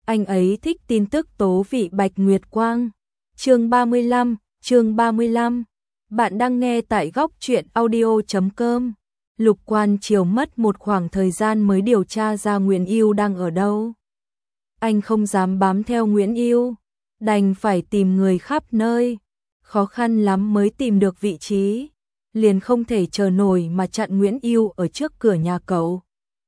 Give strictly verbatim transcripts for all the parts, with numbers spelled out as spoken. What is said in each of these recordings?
anh ấy thích tin tức tố vị Bạch Nguyệt Quang. Chương ba mươi lăm, chương ba mươi lăm. Bạn đang nghe tại góc truyện audio chấm com. Lục Quan Triều mất một khoảng thời gian mới điều tra ra Nguyễn Yêu đang ở đâu. Anh không dám bám theo Nguyễn Yêu, đành phải tìm người khắp nơi, khó khăn lắm mới tìm được vị trí, liền không thể chờ nổi mà chặn Nguyễn Yêu ở trước cửa nhà cậu.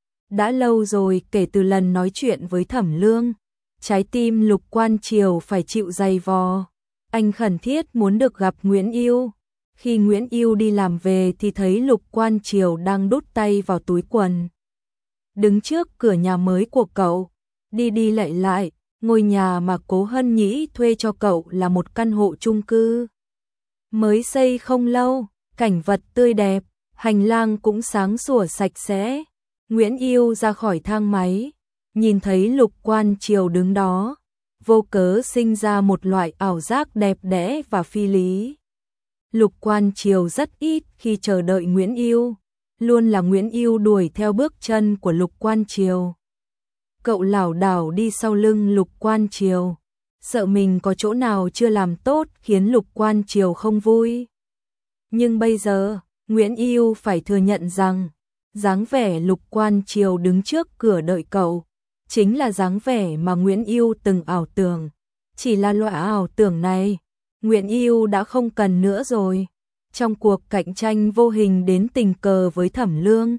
Đã lâu rồi kể từ lần nói chuyện với Thẩm Lương, trái tim Lục Quan Triều phải chịu dày vò. Anh khẩn thiết muốn được gặp Nguyễn Yêu. Khi Nguyễn Yêu đi làm về thì thấy Lục Quan Triều đang đút tay vào túi quần, đứng trước cửa nhà mới của cậu, đi đi lại lại. Ngôi nhà mà Cố Hân Nhĩ thuê cho cậu là một căn hộ chung cư mới xây không lâu, cảnh vật tươi đẹp, hành lang cũng sáng sủa sạch sẽ. Nguyễn Yêu ra khỏi thang máy, nhìn thấy Lục Quan Triều đứng đó, vô cớ sinh ra một loại ảo giác đẹp đẽ và phi lý. Lục Quan Triều rất ít khi chờ đợi Nguyễn Yêu, luôn là Nguyễn Yêu đuổi theo bước chân của Lục Quan Triều. Cậu lảo đảo đi sau lưng Lục Quan Triều, sợ mình có chỗ nào chưa làm tốt khiến Lục Quan Triều không vui. Nhưng bây giờ, Nguyễn Yêu phải thừa nhận rằng, dáng vẻ Lục Quan Triều đứng trước cửa đợi cậu, chính là dáng vẻ mà Nguyễn Yêu từng ảo tưởng. Chỉ là loại ảo tưởng này, Nguyễn Yêu đã không cần nữa rồi. Trong cuộc cạnh tranh vô hình đến tình cờ với Thẩm Lương,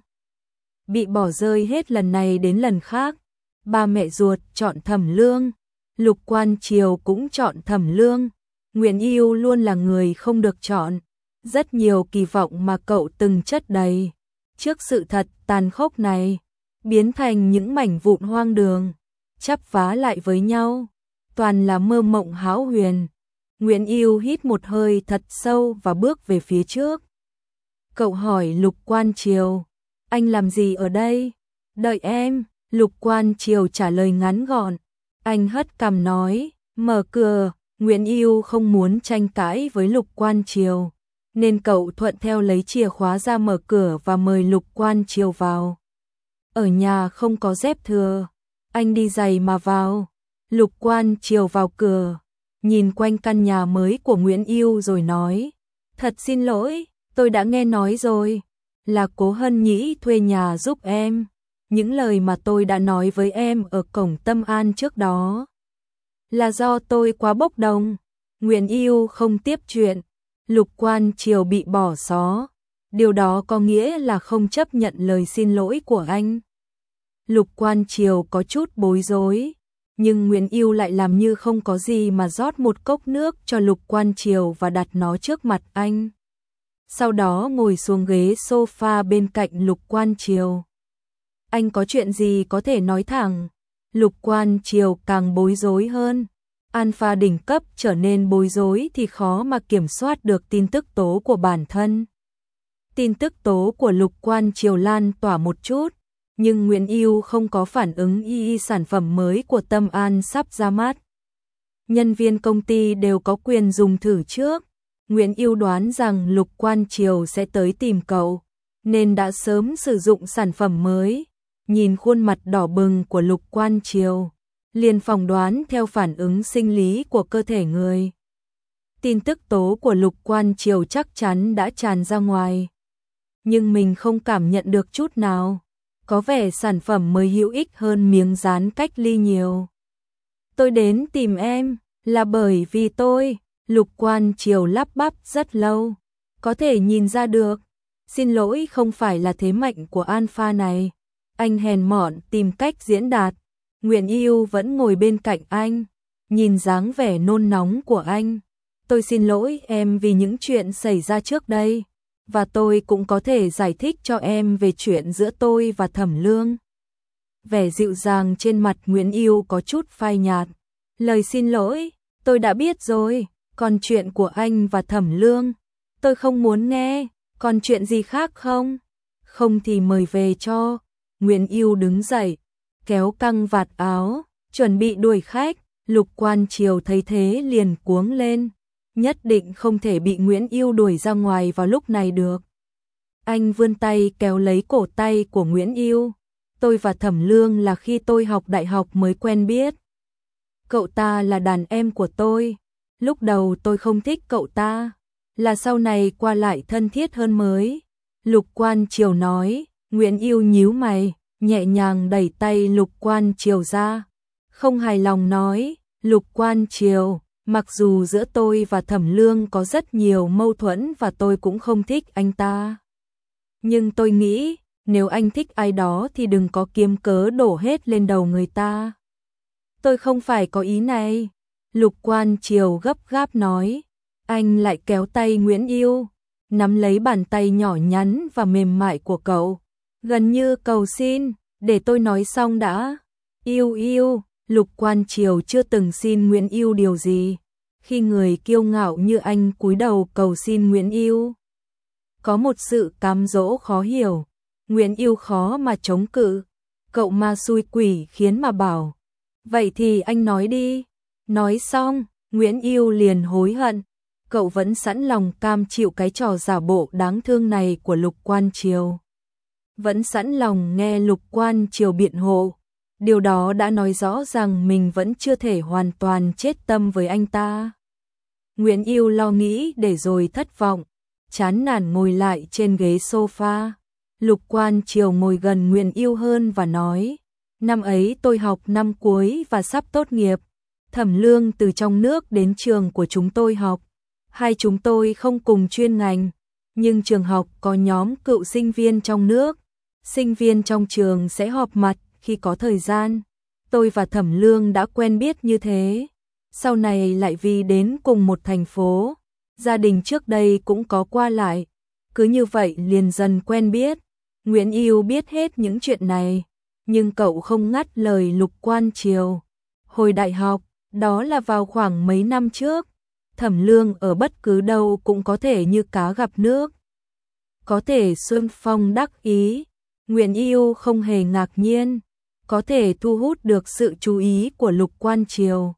bị bỏ rơi hết lần này đến lần khác. Ba mẹ ruột chọn Thẩm Lương, Lục Quan Triều cũng chọn Thẩm Lương. Nguyễn Yêu luôn là người không được chọn. Rất nhiều kỳ vọng mà cậu từng chất đầy, trước sự thật tàn khốc này, biến thành những mảnh vụn hoang đường, chắp vá lại với nhau, toàn là mơ mộng hão huyền. Nguyễn Yêu hít một hơi thật sâu và bước về phía trước. Cậu hỏi Lục Quan Triều, anh làm gì ở đây? Đợi em. Lục Quan Triều trả lời ngắn gọn. Anh hất cằm nói, mở cửa. Nguyễn Yêu không muốn tranh cãi với Lục Quan Triều, nên cậu thuận theo lấy chìa khóa ra mở cửa và mời Lục Quan Triều vào. Ở nhà không có dép thừa, anh đi giày mà vào. Lục Quan Triều vào cửa, nhìn quanh căn nhà mới của Nguyễn Yêu rồi nói, thật xin lỗi, tôi đã nghe nói rồi, là Cố Hân Nhĩ thuê nhà giúp em. Những lời mà tôi đã nói với em ở cổng Tâm An trước đó là do tôi quá bốc đồng. Nguyễn Yêu không tiếp chuyện. Lục Quan Triều bị bỏ xó. Điều đó có nghĩa là không chấp nhận lời xin lỗi của anh. Lục Quan Triều có chút bối rối, nhưng Nguyễn Yêu lại làm như không có gì mà rót một cốc nước cho Lục Quan Triều và đặt nó trước mặt anh. Sau đó ngồi xuống ghế sofa bên cạnh Lục Quan Triều. Anh có chuyện gì có thể nói thẳng. Lục Quan Triều càng bối rối hơn. Alpha đỉnh cấp trở nên bối rối thì khó mà kiểm soát được tin tức tố của bản thân. Tin tức tố của Lục Quan Triều lan tỏa một chút, nhưng Nguyễn Yêu không có phản ứng y y sản phẩm mới của Tâm An sắp ra mắt. Nhân viên công ty đều có quyền dùng thử trước. Nguyễn Yêu đoán rằng Lục Quan Triều sẽ tới tìm cậu, nên đã sớm sử dụng sản phẩm mới. Nhìn khuôn mặt đỏ bừng của Lục Quan Triều, liền phỏng đoán theo phản ứng sinh lý của cơ thể người. Tin tức tố của Lục Quan Triều chắc chắn đã tràn ra ngoài, nhưng mình không cảm nhận được chút nào. Có vẻ sản phẩm mới hữu ích hơn miếng dán cách ly nhiều. Tôi đến tìm em là bởi vì tôi. Lục Quan Triều lắp bắp rất lâu, có thể nhìn ra được. Xin lỗi, không phải là thế mạnh của Alpha này. Anh hèn mọn tìm cách diễn đạt. Nguyễn Yêu vẫn ngồi bên cạnh anh, nhìn dáng vẻ nôn nóng của anh. Tôi xin lỗi em vì những chuyện xảy ra trước đây, và tôi cũng có thể giải thích cho em về chuyện giữa tôi và Thẩm Lương. Vẻ dịu dàng trên mặt Nguyễn Yêu có chút phai nhạt. Lời xin lỗi, tôi đã biết rồi. Còn chuyện của anh và Thẩm Lương, tôi không muốn nghe. Còn chuyện gì khác không? Không thì mời về cho. Nguyễn Yêu đứng dậy, kéo căng vạt áo, chuẩn bị đuổi khách. Lục Quan Triều thấy thế liền cuống lên, nhất định không thể bị Nguyễn Yêu đuổi ra ngoài vào lúc này được. Anh vươn tay kéo lấy cổ tay của Nguyễn Yêu. Tôi và Thẩm Lương là khi tôi học đại học mới quen biết, Cậu ta là đàn em của tôi. Lúc đầu tôi không thích cậu ta, là sau này qua lại thân thiết hơn mới. Lục Quan Triều nói. Nguyễn Yêu nhíu mày, nhẹ nhàng đẩy tay Lục Quan Triều ra. Không hài lòng nói. Lục Quan Triều, mặc dù giữa tôi và Thẩm Lương có rất nhiều mâu thuẫn và tôi cũng không thích anh ta. Nhưng tôi nghĩ, nếu anh thích ai đó thì đừng có kiếm cớ đổ hết lên đầu người ta. Tôi không phải có ý này. Lục Quan Triều gấp gáp nói. Anh lại kéo tay Nguyễn Yêu, nắm lấy bàn tay nhỏ nhắn và mềm mại của cậu, gần như cầu xin, để tôi nói xong đã. Yêu yêu, Lục Quan Triều chưa từng xin Nguyễn Yêu điều gì. Khi người kiêu ngạo như anh cúi đầu cầu xin Nguyễn Yêu, có một sự cám dỗ khó hiểu. Nguyễn Yêu khó mà chống cự. Cậu ma xui quỷ khiến mà bảo. Vậy thì anh nói đi. Nói xong, Nguyễn Yêu liền hối hận. Cậu vẫn sẵn lòng cam chịu cái trò giả bộ đáng thương này của Lục Quan Triều. Vẫn sẵn lòng nghe Lục Quan Triều biện hộ. Điều đó đã nói rõ rằng mình vẫn chưa thể hoàn toàn chết tâm với anh ta. Nguyễn Yêu lo nghĩ để rồi thất vọng, chán nản ngồi lại trên ghế sofa. Lục Quan Triều ngồi gần Nguyễn Yêu hơn và nói. Năm ấy tôi học năm cuối và sắp tốt nghiệp. Thẩm Lương từ trong nước đến trường của chúng tôi học. Hai chúng tôi không cùng chuyên ngành, nhưng trường học có nhóm cựu sinh viên trong nước. Sinh viên trong trường sẽ họp mặt khi có thời gian. Tôi và Thẩm Lương đã quen biết như thế. Sau này lại vì đến cùng một thành phố, gia đình trước đây cũng có qua lại. Cứ như vậy liền dần quen biết. Nguyễn Yêu biết hết những chuyện này, nhưng cậu không ngắt lời Lục Quan Triều. Hồi đại học, đó là vào khoảng mấy năm trước, Thẩm Lương ở bất cứ đâu cũng có thể như cá gặp nước. Có thể xuân phong đắc ý, Nguyễn Yêu không hề ngạc nhiên, có thể thu hút được sự chú ý của Lục Quan Triều.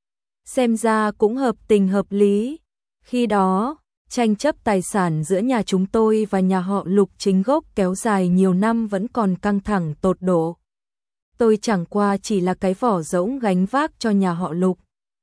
Xem ra cũng hợp tình hợp lý. Khi đó, tranh chấp tài sản giữa nhà chúng tôi và nhà họ Lục chính gốc kéo dài nhiều năm vẫn còn căng thẳng tột độ. Tôi chẳng qua chỉ là cái vỏ rỗng gánh vác cho nhà họ Lục.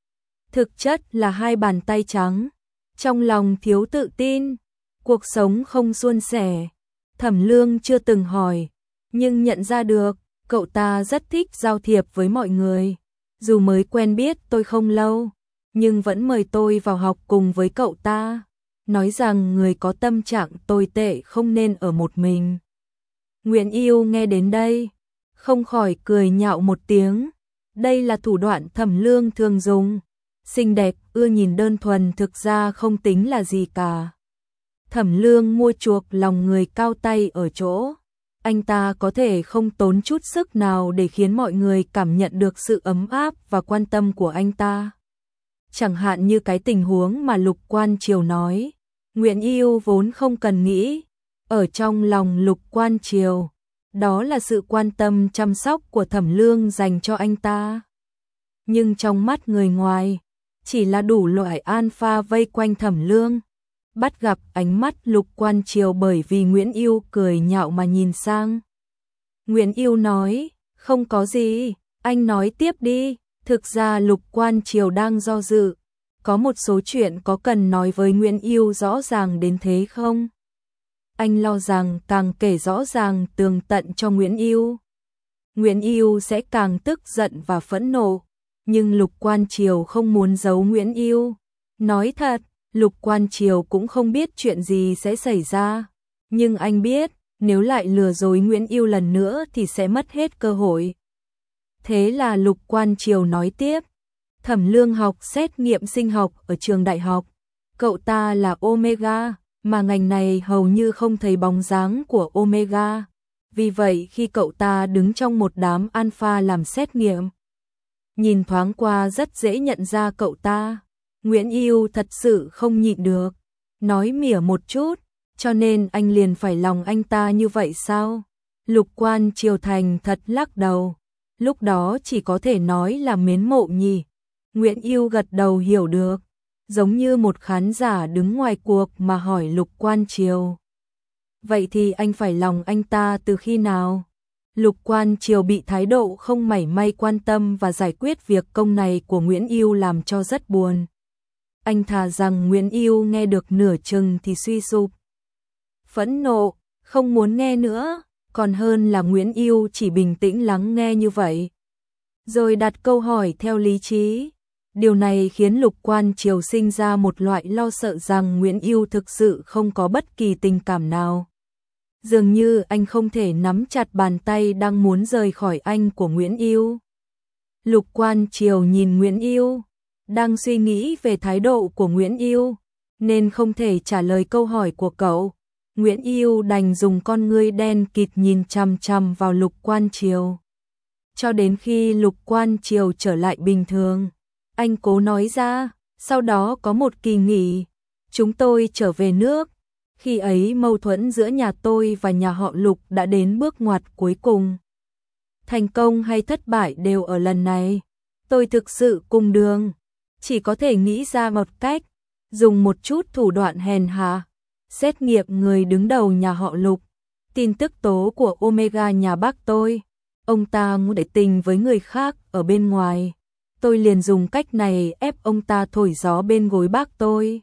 Thực chất là hai bàn tay trắng, trong lòng thiếu tự tin, cuộc sống không suôn sẻ. Thẩm Lương chưa từng hỏi, nhưng nhận ra được, cậu ta rất thích giao thiệp với mọi người. Dù mới quen biết tôi không lâu, nhưng vẫn mời tôi vào học cùng với cậu ta, nói rằng người có tâm trạng tồi tệ không nên ở một mình. Nguyễn Yêu nghe đến đây, không khỏi cười nhạo một tiếng. Đây là thủ đoạn Thẩm Lương thường dùng. Xinh đẹp, ưa nhìn đơn thuần thực ra không tính là gì cả. Thẩm Lương mua chuộc lòng người cao tay ở chỗ. Anh ta có thể không tốn chút sức nào để khiến mọi người cảm nhận được sự ấm áp và quan tâm của anh ta. Chẳng hạn như cái tình huống mà Lục Quan Triều nói. Nguyễn Yêu vốn không cần nghĩ. Ở trong lòng Lục Quan Triều, đó là sự quan tâm chăm sóc của Thẩm Lương dành cho anh ta. Nhưng trong mắt người ngoài, chỉ là đủ loại alpha vây quanh Thẩm Lương. Bắt gặp ánh mắt Lục Quan Triều bởi vì Nguyễn Yêu cười nhạo mà nhìn sang. Nguyễn Yêu nói, không có gì, anh nói tiếp đi. Thực ra Lục Quan Triều đang do dự, có một số chuyện có cần nói với Nguyễn Yêu rõ ràng đến thế không? Anh lo rằng càng kể rõ ràng tường tận cho Nguyễn Yêu, Nguyễn Yêu sẽ càng tức giận và phẫn nộ. Nhưng Lục Quan Triều không muốn giấu Nguyễn Yêu. Nói thật, Lục Quan Triều cũng không biết chuyện gì sẽ xảy ra. Nhưng anh biết, nếu lại lừa dối Nguyễn Yêu lần nữa thì sẽ mất hết cơ hội. Thế là Lục Quan Triều nói tiếp. Thẩm Lương học xét nghiệm sinh học ở trường đại học. Cậu ta là Omega, mà ngành này hầu như không thấy bóng dáng của Omega. Vì vậy khi cậu ta đứng trong một đám alpha làm xét nghiệm, nhìn thoáng qua rất dễ nhận ra cậu ta. Nguyễn Yêu thật sự không nhịn được, nói mỉa một chút, cho nên anh liền phải lòng anh ta như vậy sao? Lục Quan Triều thành thật lắc đầu, lúc đó chỉ có thể nói là mến mộ nhỉ. Nguyễn Yêu gật đầu hiểu được, giống như một khán giả đứng ngoài cuộc mà hỏi Lục Quan Triều. Vậy thì anh phải lòng anh ta từ khi nào? Lục Quan Triều bị thái độ không mảy may quan tâm và giải quyết việc công này của Nguyễn Ưu làm cho rất buồn. Anh thà rằng Nguyễn Ưu nghe được nửa chừng thì suy sụp, phẫn nộ, không muốn nghe nữa, còn hơn là Nguyễn Ưu chỉ bình tĩnh lắng nghe như vậy, rồi đặt câu hỏi theo lý trí. Điều này khiến Lục Quan Triều sinh ra một loại lo sợ rằng Nguyễn Ưu thực sự không có bất kỳ tình cảm nào. Dường như anh không thể nắm chặt bàn tay đang muốn rời khỏi anh của Nguyễn Ưu. Lục Quan Triều nhìn Nguyễn Ưu, đang suy nghĩ về thái độ của Nguyễn Ưu, nên không thể trả lời câu hỏi của cậu. Nguyễn Ưu đành dùng con ngươi đen kịt nhìn chằm chằm vào Lục Quan Triều. Cho đến khi Lục Quan Triều trở lại bình thường, anh cố nói ra, sau đó có một kỳ nghỉ, chúng tôi trở về nước. Khi ấy mâu thuẫn giữa nhà tôi và nhà họ Lục đã đến bước ngoặt cuối cùng. Thành công hay thất bại đều ở lần này. Tôi thực sự cùng đường, chỉ có thể nghĩ ra một cách, dùng một chút thủ đoạn hèn hạ, xét nghiệm người đứng đầu nhà họ Lục. Tin tức tố của Omega nhà bác tôi, ông ta muốn để tình với người khác ở bên ngoài. Tôi liền dùng cách này ép ông ta thổi gió bên gối bác tôi.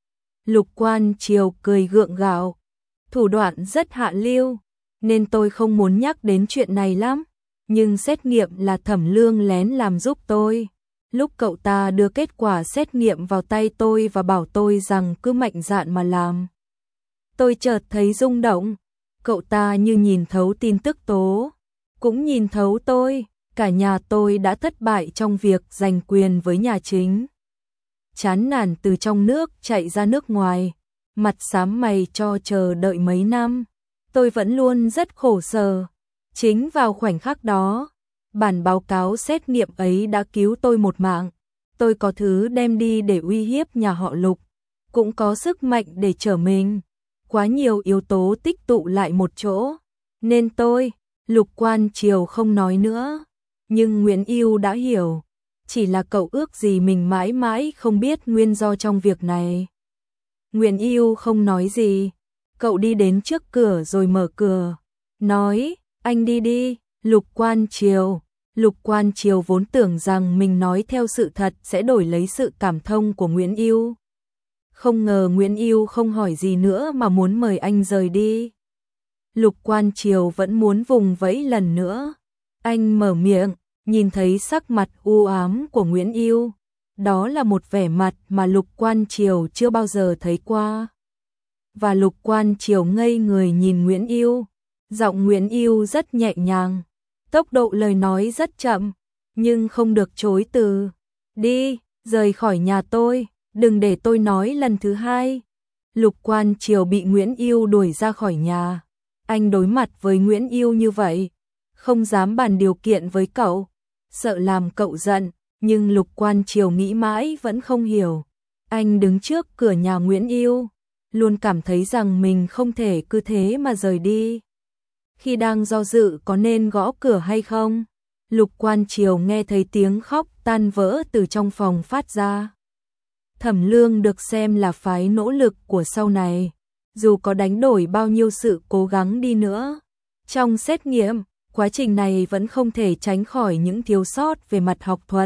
Lục Quan Triều cười gượng gạo, thủ đoạn rất hạ lưu, nên tôi không muốn nhắc đến chuyện này lắm, nhưng xét nghiệm là Thẩm Lương lén làm giúp tôi. Lúc cậu ta đưa kết quả xét nghiệm vào tay tôi và bảo tôi rằng cứ mạnh dạn mà làm, tôi chợt thấy rung động. Cậu ta như nhìn thấu tin tức tố, cũng nhìn thấu tôi, cả nhà tôi đã thất bại trong việc giành quyền với nhà chính. Chán nản từ trong nước chạy ra nước ngoài, mặt xám mày cho chờ đợi mấy năm, tôi vẫn luôn rất khổ sở. Chính vào khoảnh khắc đó, bản báo cáo xét nghiệm ấy đã cứu tôi một mạng. Tôi có thứ đem đi để uy hiếp nhà họ Lục, cũng có sức mạnh để trở mình. Quá nhiều yếu tố tích tụ lại một chỗ, nên tôi, Lục Quan Triều không nói nữa, nhưng Nguyễn Ưu đã hiểu. Chỉ là cậu ước gì mình mãi mãi không biết nguyên do trong việc này. Nguyễn Ưu không nói gì, cậu đi đến trước cửa rồi mở cửa, nói, anh đi đi. Lục Quan Triều, Lục Quan Triều vốn tưởng rằng mình nói theo sự thật sẽ đổi lấy sự cảm thông của Nguyễn Ưu. Không ngờ Nguyễn Ưu không hỏi gì nữa mà muốn mời anh rời đi. Lục Quan Triều vẫn muốn vùng vẫy lần nữa. Anh mở miệng, nhìn thấy sắc mặt u ám của Nguyễn Ưu, đó là một vẻ mặt mà Lục Quan Triều chưa bao giờ thấy qua. Và Lục Quan Triều ngây người nhìn Nguyễn Ưu, giọng Nguyễn Ưu rất nhẹ nhàng, tốc độ lời nói rất chậm, nhưng không được chối từ. Đi, rời khỏi nhà tôi, đừng để tôi nói lần thứ hai. Lục Quan Triều bị Nguyễn Ưu đuổi ra khỏi nhà. Anh đối mặt với Nguyễn Ưu như vậy, không dám bàn điều kiện với cậu, sợ làm cậu giận, nhưng Lục Quan Triều nghĩ mãi vẫn không hiểu. Anh đứng trước cửa nhà Nguyễn Ưu, luôn cảm thấy rằng mình không thể cứ thế mà rời đi. Khi đang do dự có nên gõ cửa hay không, Lục Quan Triều nghe thấy tiếng khóc tan vỡ từ trong phòng phát ra. Thẩm Lương được xem là phái nỗ lực của sau này, dù có đánh đổi bao nhiêu sự cố gắng đi nữa. Trong xét nghiệm, quá trình này vẫn không thể tránh khỏi những thiếu sót về mặt học thuật.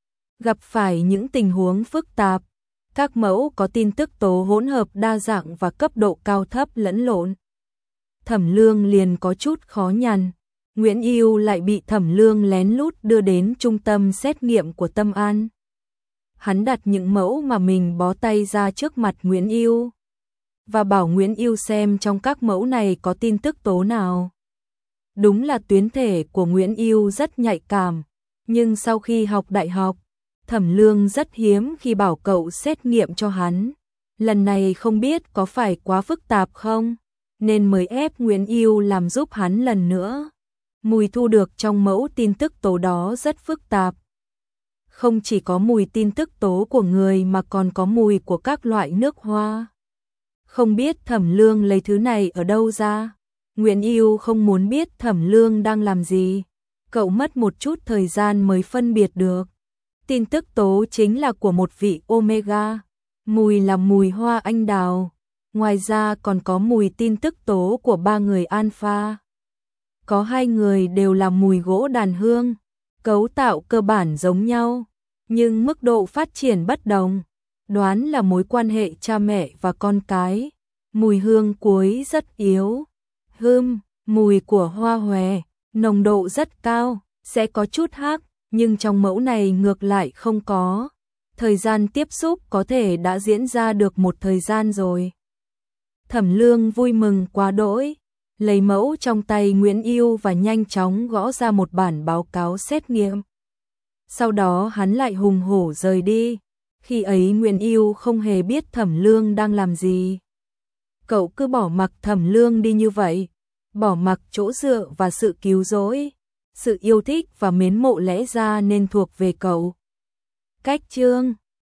Gặp phải những tình huống phức tạp, các mẫu có tin tức tố hỗn hợp đa dạng và cấp độ cao thấp lẫn lộn. Thẩm Lương liền có chút khó nhằn. Nguyễn Ưu lại bị Thẩm Lương lén lút đưa đến trung tâm xét nghiệm của Tâm An. Hắn đặt những mẫu mà mình bó tay ra trước mặt Nguyễn Ưu và bảo Nguyễn Ưu xem trong các mẫu này có tin tức tố nào. Đúng là tuyến thể của Nguyễn Ưu rất nhạy cảm, nhưng sau khi học đại học, Thẩm Lương rất hiếm khi bảo cậu xét nghiệm cho hắn. Lần này không biết có phải quá phức tạp không, nên mới ép Nguyễn Ưu làm giúp hắn lần nữa. Mùi thu được trong mẫu tin tức tố đó rất phức tạp. Không chỉ có mùi tin tức tố của người mà còn có mùi của các loại nước hoa. Không biết Thẩm Lương lấy thứ này ở đâu ra. Nguyễn Ưu không muốn biết Thẩm Lương đang làm gì. Cậu mất một chút thời gian mới phân biệt được. Tin tức tố chính là của một vị Omega. Mùi là mùi hoa anh đào. Ngoài ra còn có mùi tin tức tố của ba người Alpha. có hai người đều là mùi gỗ đàn hương, cấu tạo cơ bản giống nhau, nhưng mức độ phát triển bất đồng. Đoán là mối quan hệ cha mẹ và con cái. Mùi hương cuối rất yếu. Hương, mùi của hoa hòe, nồng độ rất cao, sẽ có chút hắc, nhưng trong mẫu này ngược lại không có. Thời gian tiếp xúc có thể đã diễn ra được một thời gian rồi. Thẩm Lương vui mừng quá đỗi, lấy mẫu trong tay Nguyễn Yêu và nhanh chóng gõ ra một bản báo cáo xét nghiệm. Sau đó hắn lại hùng hổ rời đi. Khi ấy Nguyễn Yêu không hề biết Thẩm Lương đang làm gì. Cậu cứ bỏ mặc Thẩm Lương đi như vậy, bỏ mặc chỗ dựa và sự cứu rỗi, sự yêu thích và mến mộ lẽ ra nên thuộc về cậu. Cách chương